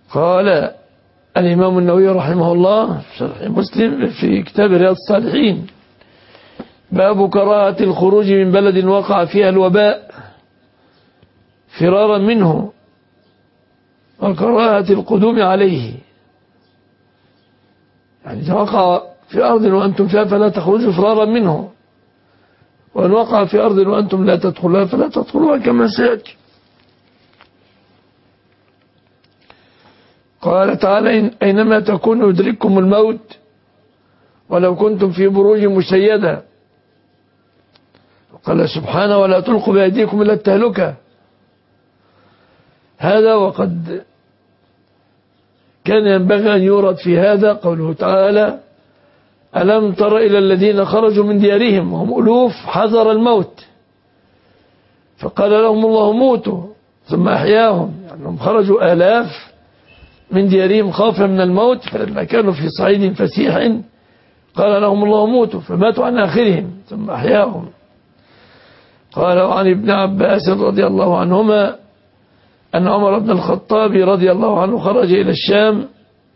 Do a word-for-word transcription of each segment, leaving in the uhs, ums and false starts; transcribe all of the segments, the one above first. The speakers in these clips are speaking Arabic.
قال الإمام النووي رحمه الله في شرح مسلم في كتاب رياض الصالحين: باب كراهة الخروج من بلد وقع فيها الوباء فرارا منه وكراهة القدوم عليه. يعني إذا وقع في أرض وأنتم فيها فلا تخرجوا فرارا منه، وإن وقع في أرض وأنتم لا تدخلها فلا تدخلوها كما سيأتي. قال تعالى: أينما تكونوا يدرككم الموت ولو كنتم في بروج مشيدة. قال سبحانه: ولا تلقوا بأيديكم إلى التهلكة. هذا وقد كان ينبغي أن يورد في هذا قوله تعالى: ألم تر إلى الذين خرجوا من ديارهم وهم ألوف حذر الموت فقال لهم الله موتوا ثم أحياهم. يعني هم خرجوا آلاف من ديارهم خوفا من الموت، فلما كانوا في صعيد فسيح قال لهم الله موتوا فماتوا عن آخرهم ثم أحياهم. قال عن ابن عباس رضي الله عنهما أن عمر بن الخطاب رضي الله عنه خرج إلى الشام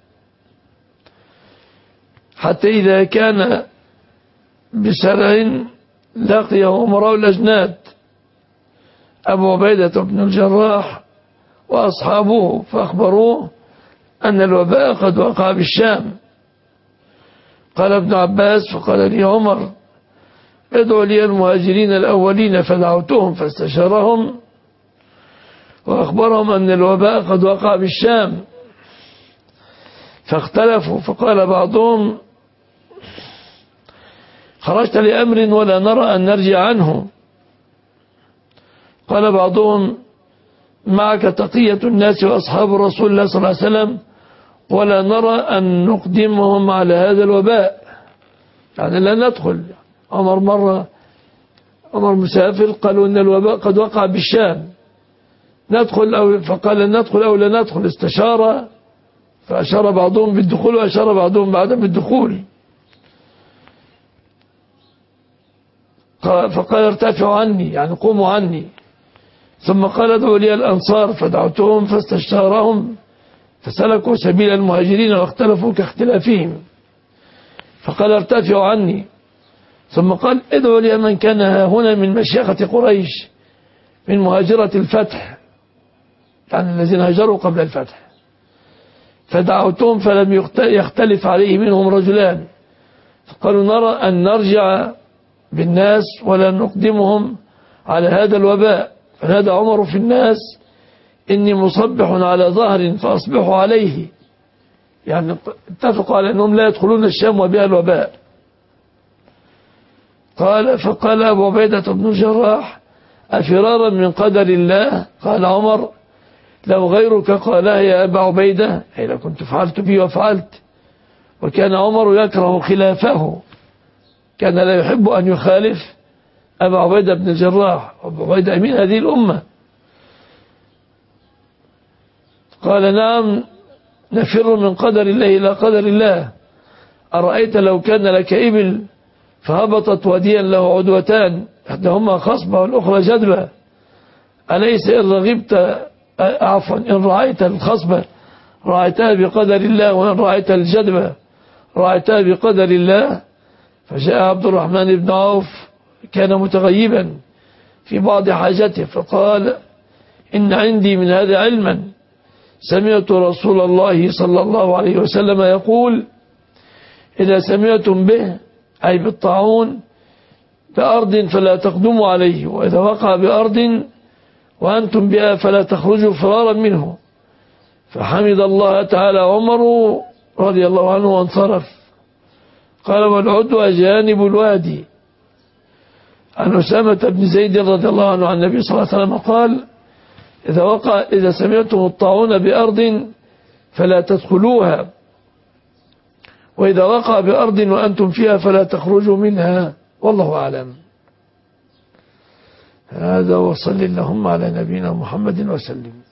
حتى إذا كان بسرع لقيه أمراء الأجناد أبو عبيدة بن الجراح وأصحابه فأخبروه أن الوباء قد وقع بالشام. قال ابن عباس: فقال لي عمر: ادعوا لي المهاجرين الأولين، فدعوتهم فاستشارهم وأخبرهم أن الوباء قد وقع بالشام، فاختلفوا. فقال بعضهم: خرجت لأمر ولا نرى أن نرجع عنه. قال بعضهم: معك تقية الناس وأصحاب رسول الله صلى الله عليه وسلم ولا نرى أن نقدمهم على هذا الوباء، يعني لا ندخل. عمر مرة عمر مسافر قالوا إن الوباء قد وقع بالشام، ندخل أو فقال ندخل أو لا ندخل. استشار فأشار بعضهم بالدخول وأشار بعضهم بعدم الدخول. فقال: ارتفعوا عني، يعني قوموا عني. ثم قال: ادعوا لي الأنصار، فدعوتهم فاستشارهم فسلكوا سبيل المهاجرين واختلفوا كاختلافهم. فقال: ارتفعوا عني. ثم قال: ادعوا لي من كان هنا من مشيخة قريش من مهاجرة الفتح، يعني الذين هاجروا قبل الفتح. فدعوتهم فلم يختلف عليه منهم رجلان، فقالوا: نرى أن نرجع بالناس ولا نقدمهم على هذا الوباء. فنادى عمر في الناس: إني مصبح على ظهر فأصبحوا عليه، يعني اتفقوا على أنهم لا يدخلون الشام وبها الوباء. قال فقال أبو عبيدة بن الجراح: أفرارا من قدر الله؟ قال عمر: لو غيرك قالها يا أبا عبيدة أي لكنت فعلت بي وفعلت. وكان عمر يكره خلافه، كان لا يحب أن يخالف أبا عبيدة بن الجراح، أبو عبيدة أمين هذه الأمة. قال: نعم نفر من قدر الله إلى قدر الله. أرأيت لو كان لك إبل فهبطت وديا له عدوتان إحداهما خصبة والأخرى جدبة، أليس إن رغبت عفوا إن رعيت الخصبة رعيتها بقدر الله، وإن رعيت الجدبة رعيتها بقدر الله؟ فجاء عبد الرحمن بن عوف كان متغيبا في بعض حاجته فقال: إن عندي من هذا علما، سمعت رسول الله صلى الله عليه وسلم يقول: إذا سمعتم به أي بالطاعون بأرض فلا تقدموا عليه، وإذا وقع بأرض وأنتم بها فلا تخرجوا فرارا منه. فحمد الله تعالى عمر رضي الله عنه وانصرف. قال: والعدوى جانب الوادي. عن أسامة بن زيد رضي الله عنه عن النبي صلى الله عليه وسلم قال: إذا وقع إذا سمعتم الطاعون بأرض فلا تدخلوها، وإذا وقع بأرض وأنتم فيها فلا تخرجوا منها، والله أعلم. هذا وصل اللهم على نبينا محمد وسلم.